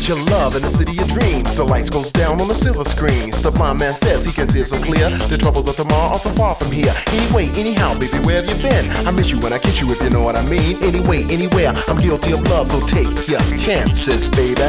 got your love in the city of dreams. The lights goes down on the silver screen. The blind man says he can see so clear. The troubles of tomorrow are so far from here. Anyway, anyhow, baby, where have you been? I miss you when I kiss you, if you know what I mean. Anyway, anywhere, I'm guilty of love, so take your chances, baby.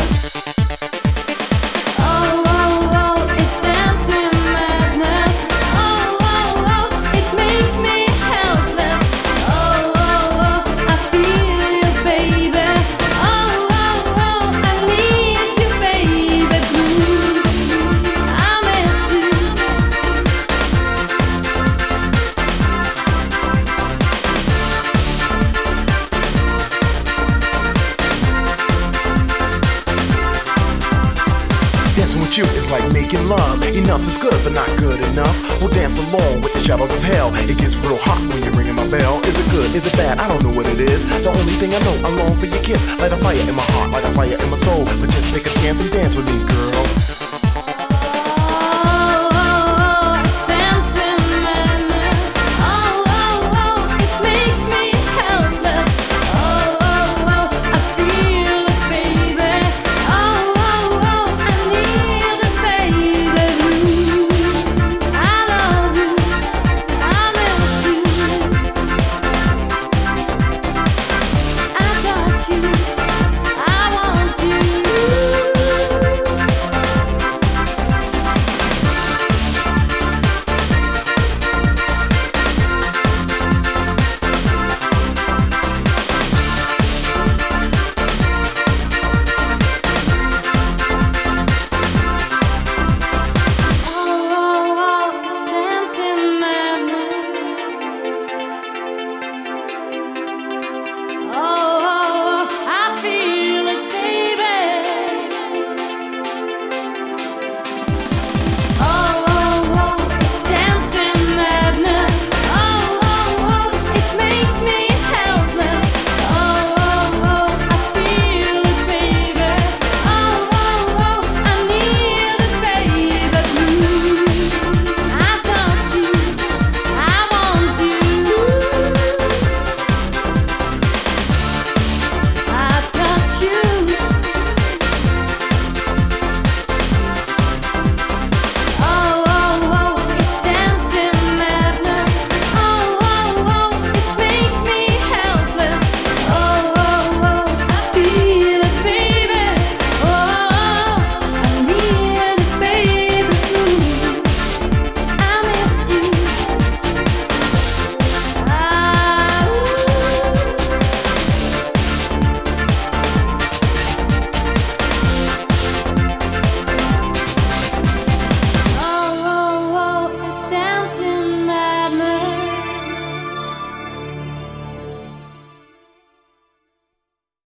Dancing with you is like making love. Enough is good, but not good enough. We'll dance along with the shadows of hell. It gets real hot when you're ringing my bell. Is it good? Is it bad? I don't know what it is. The only thing I know, I long for your kiss. Light a fire in my heart, light a fire in my soul. But just take a chance and dance with me, girl.